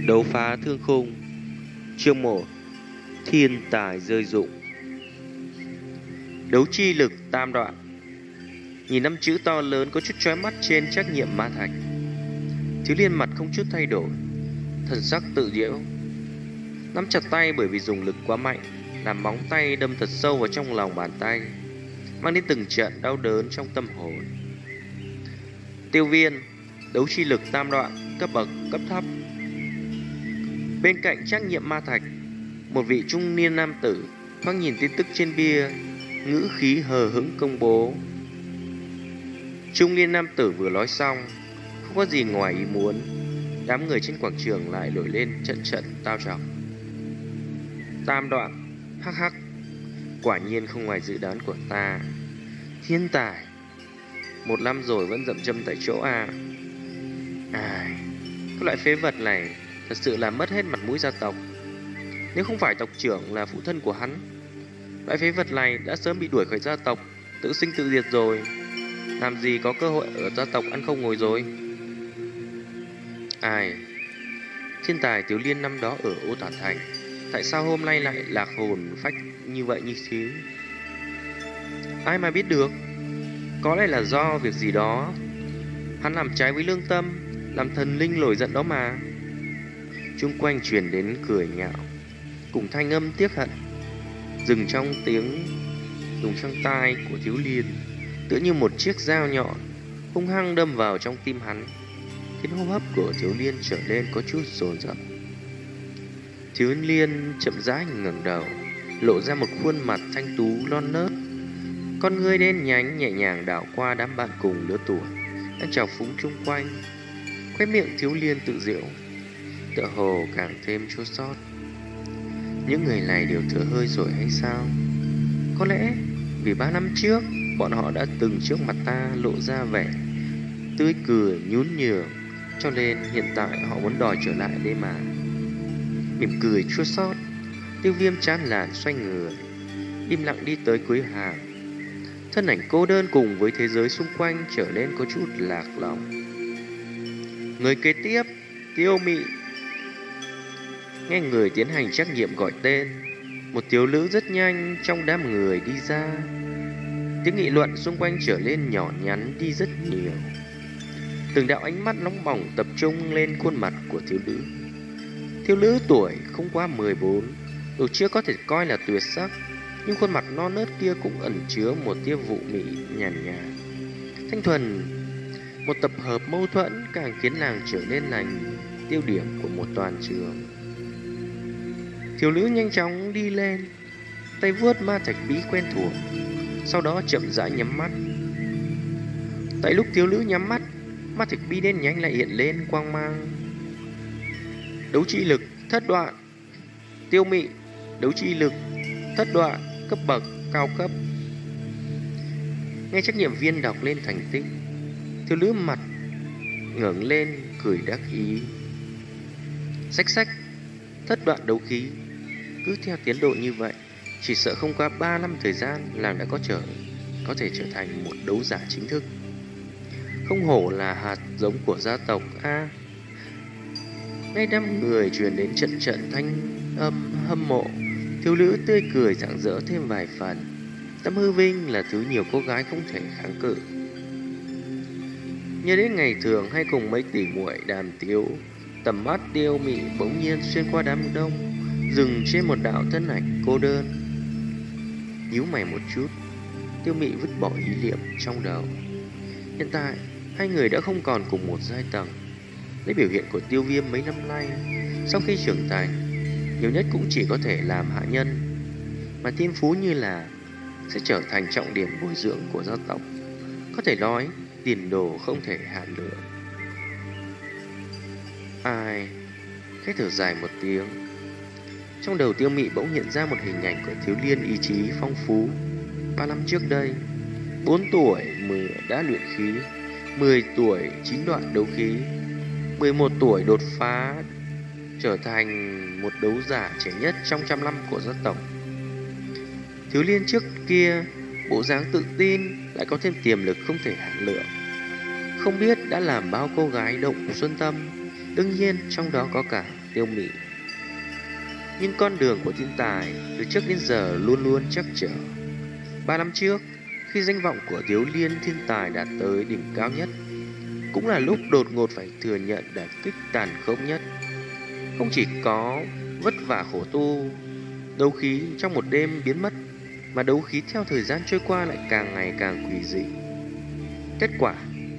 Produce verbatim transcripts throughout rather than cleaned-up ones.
Đấu phá thương khung. Chương một. Thiên tài rơi rụng. Đấu chi lực tam đoạn. Nhìn năm chữ to lớn có chút chói mắt trên trắc nghiệm ma thạch, Thiếu Liên mặt không chút thay đổi, thần sắc tự diễu, nắm chặt tay bởi vì dùng lực quá mạnh, làm móng tay đâm thật sâu vào trong lòng bàn tay, mang đến từng trận đau đớn trong tâm hồn. Tiêu Viên, đấu chi lực tam đoạn, cấp bậc cấp thấp. Bên cạnh trắc nghiệm ma thạch, một vị trung niên nam tử thoáng nhìn tin tức trên bia, ngữ khí hờ hững công bố. Trung niên nam tử vừa nói xong, không có gì ngoài ý muốn, đám người trên quảng trường lại nổi lên trận trận tao trọng. Tam đoạn, hắc hắc, quả nhiên không ngoài dự đoán của ta. Thiên tài, một năm rồi vẫn dậm chân tại chỗ à. Ai, cái loại phế vật này thật sự là mất hết mặt mũi gia tộc. Nếu không phải tộc trưởng là phụ thân của hắn, loại phế vật này đã sớm bị đuổi khỏi gia tộc, tự sinh tự diệt rồi. Làm gì có cơ hội ở gia tộc ăn không ngồi rồi. Ai, thiên tài Thiếu Liên năm đó ở Ô Tả Thành, tại sao hôm nay lại lạc hồn phách như vậy như thế? Ai mà biết được, có lẽ là do việc gì đó hắn làm trái với lương tâm, làm thần linh nổi giận đó mà. Chung quanh truyền đến cười nhạo cùng thanh âm tiếc hận, dừng trong tiếng dùng trong tai của Thiếu Liên, tựa như một chiếc dao nhọn hung hăng đâm vào trong tim hắn, khiến hô hấp của Thiếu Liên trở nên có chút dồn dập. Thiếu Liên chậm rãi ngẩng đầu, lộ ra một khuôn mặt thanh tú non nớt, con ngươi đen nhánh nhẹ nhàng đảo qua đám bạn cùng lứa tuổi đang chào phúng chung quanh. Khóe miệng Thiếu Liên tự diễu, tựa hồ càng thêm chua xót. Những người này đều thở hơi rồi hay sao? Có lẽ vì ba năm trước bọn họ đã từng trước mặt ta lộ ra vẻ tươi cười nhún nhường, cho nên hiện tại họ muốn đòi trở lại đây mà. Mỉm cười chua xót, Tiêu Viêm chán nản xoay người, im lặng đi tới cuối hàng. Thân ảnh cô đơn cùng với thế giới xung quanh trở nên có chút lạc lõng. Người kế tiếp, Tiêu Mị. Nghe người tiến hành trắc nghiệm gọi tên, một thiếu nữ rất nhanh trong đám người đi ra. Tiếng nghị luận xung quanh trở nên nhỏ nhắn đi rất nhiều. Từng đạo ánh mắt nóng bỏng tập trung lên khuôn mặt của thiếu nữ. Thiếu nữ tuổi không quá mười bốn, dù chưa có thể coi là tuyệt sắc, nhưng khuôn mặt non nớt kia cũng ẩn chứa một tia vụ mị nhàn nhạt, thanh thuần. Một tập hợp mâu thuẫn càng khiến nàng trở nên thành tiêu điểm của một toàn trường. Thiếu nữ nhanh chóng đi lên, tay vuốt ma thạch bí quen thuộc, sau đó chậm rãi nhắm mắt. Tại lúc thiếu nữ nhắm mắt, ma thạch bí đen nhánh lại hiện lên quang mang. Đấu chi lực thất đoạn. Tiêu Mị, đấu chi lực thất đoạn, cấp bậc cao cấp. Nghe trắc nghiệm viên đọc lên thành tích, thiếu nữ mặt ngẩng lên cười đắc ý. Xách xách, thất đoạn đấu khí. Cứ theo tiến độ như vậy, chỉ sợ không qua ba năm thời gian nàng đã có trở có thể trở thành một đấu giả chính thức. Không hổ là hạt giống của gia tộc a. Ngay đám người truyền đến trận trận thanh âm hâm mộ, thiếu nữ tươi cười rạng rỡ thêm vài phần. Tấm hư vinh là thứ nhiều cô gái không thể kháng cự. Nhớ đến ngày thường hay cùng mấy tỷ muội đàm tiếu, tầm mắt Tiêu Mị bỗng nhiên xuyên qua đám đông, dừng trên một đạo thân ảnh cô đơn. Nhíu mày một chút, Tiêu Mị vứt bỏ ý niệm trong đầu. Hiện tại hai người đã không còn cùng một giai tầng. Lấy biểu hiện của Tiêu Viêm mấy năm nay, sau khi trưởng thành, nhiều nhất cũng chỉ có thể làm hạ nhân, mà thiên phú như là sẽ trở thành trọng điểm bồi dưỡng của gia tộc. Có thể nói tiền đồ không thể hạn lượng. Ai, khẽ thở dài một tiếng. Trong đầu Tiêu Mị bỗng hiện ra một hình ảnh của Thiếu Liên ý chí phong phú. Ba năm trước đây, bốn tuổi mười đã luyện khí, mười tuổi chín đoạn đấu khí, mười một tuổi đột phá trở thành một đấu giả trẻ nhất trong trăm năm của gia tộc. Thiếu Liên trước kia bộ dáng tự tin, lại có thêm tiềm lực không thể hạn lượng, không biết đã làm bao cô gái động xuân tâm. Đương nhiên trong đó có cả Tiêu Mị. Nhưng con đường của thiên tài từ trước đến giờ luôn luôn chắc trở. Ba năm trước, khi danh vọng của Thiếu Liên thiên tài đạt tới đỉnh cao nhất, cũng là lúc đột ngột phải thừa nhận đả kích tàn khốc nhất. Không chỉ có vất vả khổ tu, đấu khí trong một đêm biến mất, mà đấu khí theo thời gian trôi qua lại càng ngày càng quỷ dị. Kết quả,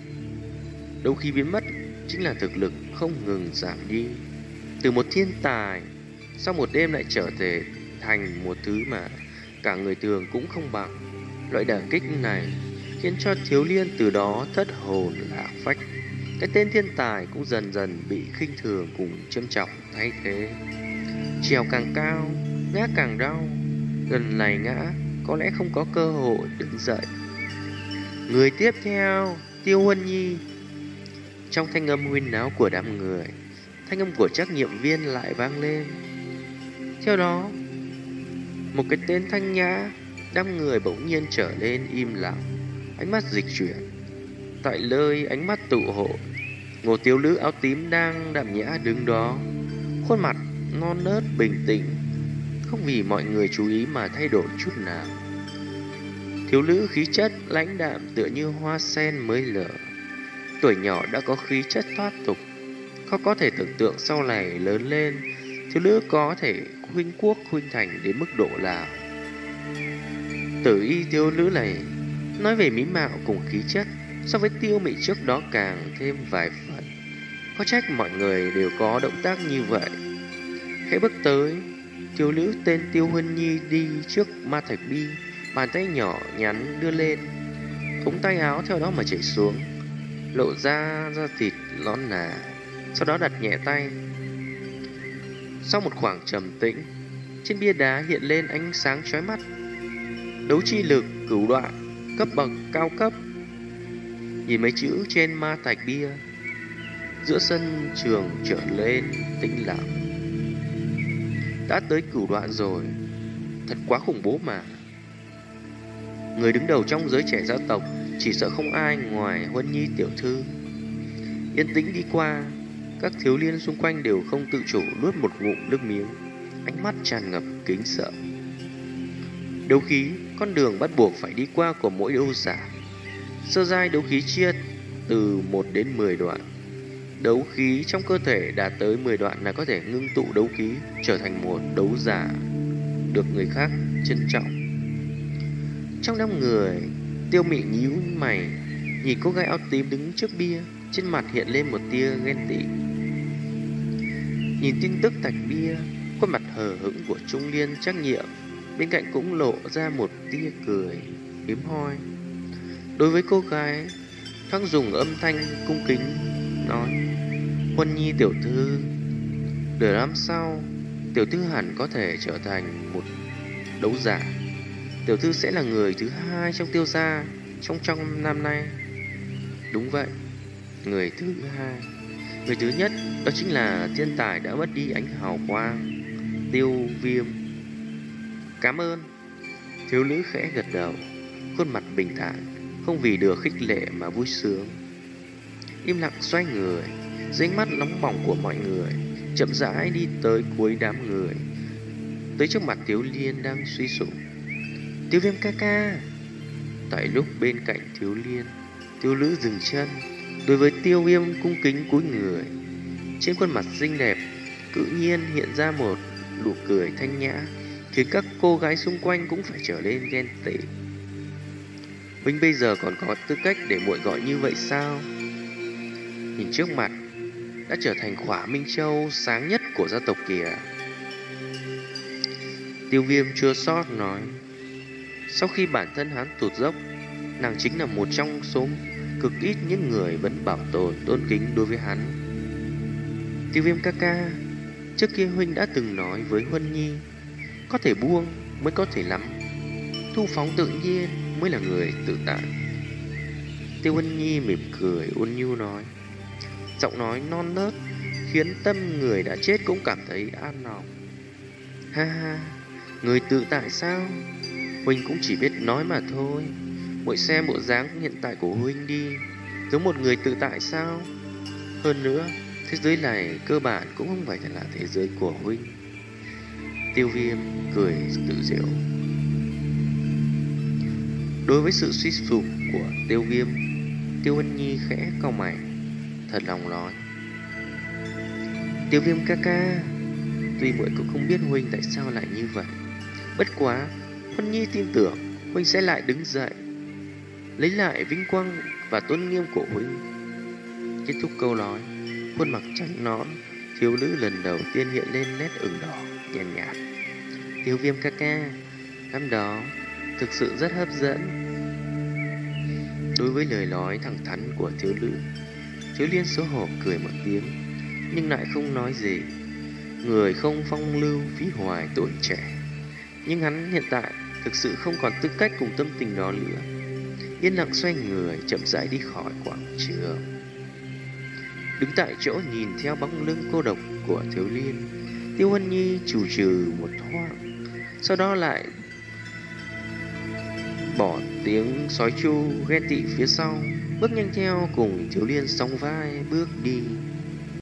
đấu khí biến mất chính là thực lực không ngừng giảm đi. Từ một thiên tài, sau một đêm lại trở thể thành một thứ mà cả người thường cũng không bằng. Loại đả kích này khiến cho Thiếu Liên từ đó thất hồn lạc phách. Cái tên thiên tài cũng dần dần bị khinh thường cùng châm trọng thay thế. Trèo càng cao, ngã càng đau. Lần này ngã có lẽ không có cơ hội đứng dậy. Người tiếp theo, Tiêu Huân Nhi. Trong thanh âm huyên náo của đám người, thanh âm của trắc nghiệm viên lại vang lên. Theo đó, một cái tên thanh nhã, đám người bỗng nhiên trở nên im lặng, ánh mắt dịch chuyển. Tại nơi ánh mắt tụ hội, một thiếu nữ áo tím đang đạm nhã đứng đó, khuôn mặt non nớt bình tĩnh, không vì mọi người chú ý mà thay đổi chút nào. Thiếu nữ khí chất lãnh đạm tựa như hoa sen mới nở, tuổi nhỏ đã có khí chất thoát tục. Khó có thể tưởng tượng sau này lớn lên, thiếu nữ có thể khuynh quốc khuynh thành đến mức độ nào. Tử y thiếu nữ này nói về mỹ mạo cùng khí chất so với Tiêu Mị trước đó càng thêm vài phần. Có trách mọi người đều có động tác như vậy. Khẽ bước tới, thiếu nữ tên Tiêu Huân Nhi đi trước Ma Thạch Bi, bàn tay nhỏ nhắn đưa lên, ống tay áo theo đó mà chảy xuống, lộ ra da thịt nõn nà. Sau đó đặt nhẹ tay. Sau một khoảng trầm tĩnh, trên bia đá hiện lên ánh sáng chói mắt. Đấu chi lực cửu đoạn, cấp bậc cao cấp. Nhìn mấy chữ trên ma thạch bia, giữa sân trường trở lên tĩnh lặng. Đã tới cửu đoạn rồi, thật quá khủng bố mà. Người đứng đầu trong giới trẻ gia tộc chỉ sợ không ai ngoài Huân Nhi tiểu thư. Yên tĩnh đi qua, các thiếu liên xung quanh đều không tự chủ nuốt một ngụm nước miếng, ánh mắt tràn ngập kính sợ. Đấu khí, con đường bắt buộc phải đi qua của mỗi đấu giả. Sơ giai đấu khí chia từ một đến mười đoạn. Đấu khí trong cơ thể đạt tới mười đoạn là có thể ngưng tụ đấu khí trở thành một đấu giả được người khác trân trọng. Trong đám người, Tiêu Mị nhíu mày, nhìn cô gái áo tím đứng trước bia, trên mặt hiện lên một tia ghen tị. Nhìn tin tức thạch bia, khuôn mặt hờ hững của trung niên trắc nghiệm bên cạnh cũng lộ ra một tia cười hiếm hoi. Đối với cô gái, thoáng dùng âm thanh cung kính nói: Huân Nhi tiểu thư, nửa năm sau, tiểu thư hẳn có thể trở thành một đấu giả. Tiểu thư sẽ là người thứ hai trong Tiêu gia trong trong năm nay. Đúng vậy, người thứ hai. Người thứ nhất đó chính là thiên tài đã mất đi ánh hào quang, Tiêu Viêm. Cảm ơn. Thiếu nữ khẽ gật đầu, khuôn mặt bình thản, không vì được khích lệ mà vui sướng. Im lặng xoay người, dưới ánh mắt nóng bỏng của mọi người, chậm rãi đi tới cuối đám người, tới trước mặt Thiếu Liên đang suy sụp. Tiêu Viêm ca ca. Tại lúc bên cạnh Thiếu Liên, thiếu nữ dừng chân, đối với Tiêu Viêm cung kính cúi người. Trên khuôn mặt xinh đẹp tự nhiên hiện ra một nụ cười thanh nhã, khiến các cô gái xung quanh cũng phải trở nên ghen tị. Huynh bây giờ còn có tư cách để muội gọi như vậy sao? Nhìn trước mặt, đã trở thành Khỏa Minh Châu sáng nhất của gia tộc kìa. Tiêu Viêm chua xót nói. Sau khi bản thân hắn tụt dốc, nàng chính là một trong số cực ít những người vẫn bảo tồn tôn kính đối với hắn. Tiêu Viêm ca ca, trước kia huynh đã từng nói với Huân Nhi, có thể buông mới có thể nắm, thu phóng tự nhiên mới là người tự tại. Tiêu Huân Nhi mỉm cười ôn nhu nói, giọng nói non nớt khiến tâm người đã chết cũng cảm thấy an lòng. Ha ha, người tự tại sao? Huynh cũng chỉ biết nói mà thôi. Muội xem bộ dáng hiện tại của huynh đi, giống một người tự tại sao? Hơn nữa, Thế giới này cơ bản cũng không phải là thế giới của huynh. Tiêu Viêm cười tự giễu. Đối với sự suy sụp của Tiêu Viêm, Tiêu Hân Nhi khẽ cau mày, thật lòng nói: Tiêu Viêm ca ca, tuy muội cũng không biết huynh tại sao lại như vậy, bất quá Hân Nhi tin tưởng huynh sẽ lại đứng dậy, lấy lại vinh quang và tôn nghiêm của huynh. Kết thúc câu nói, khuôn mặt trắng nõn thiếu nữ lần đầu tiên hiện lên nét ửng đỏ nhàn nhạt, nhạt. Tiêu Viêm ca ca, năm đó thực sự rất hấp dẫn. Đối với lời nói thẳng thắn của thiếu nữ, Thiếu Liên xấu hổ cười một tiếng, nhưng lại không nói gì. Người không phong lưu phí hoài tuổi trẻ, nhưng hắn hiện tại thực sự không còn tư cách cùng tâm tình đó nữa. Yên lặng xoay người chậm rãi đi khỏi quảng trường. Đứng tại chỗ nhìn theo bóng lưng cô độc của Thiếu Liên, Tiêu Hân Nhi trù trừ một thoáng, sau đó lại bỏ tiếng sói chu ghen tị phía sau, bước nhanh theo cùng Thiếu Liên song vai bước đi.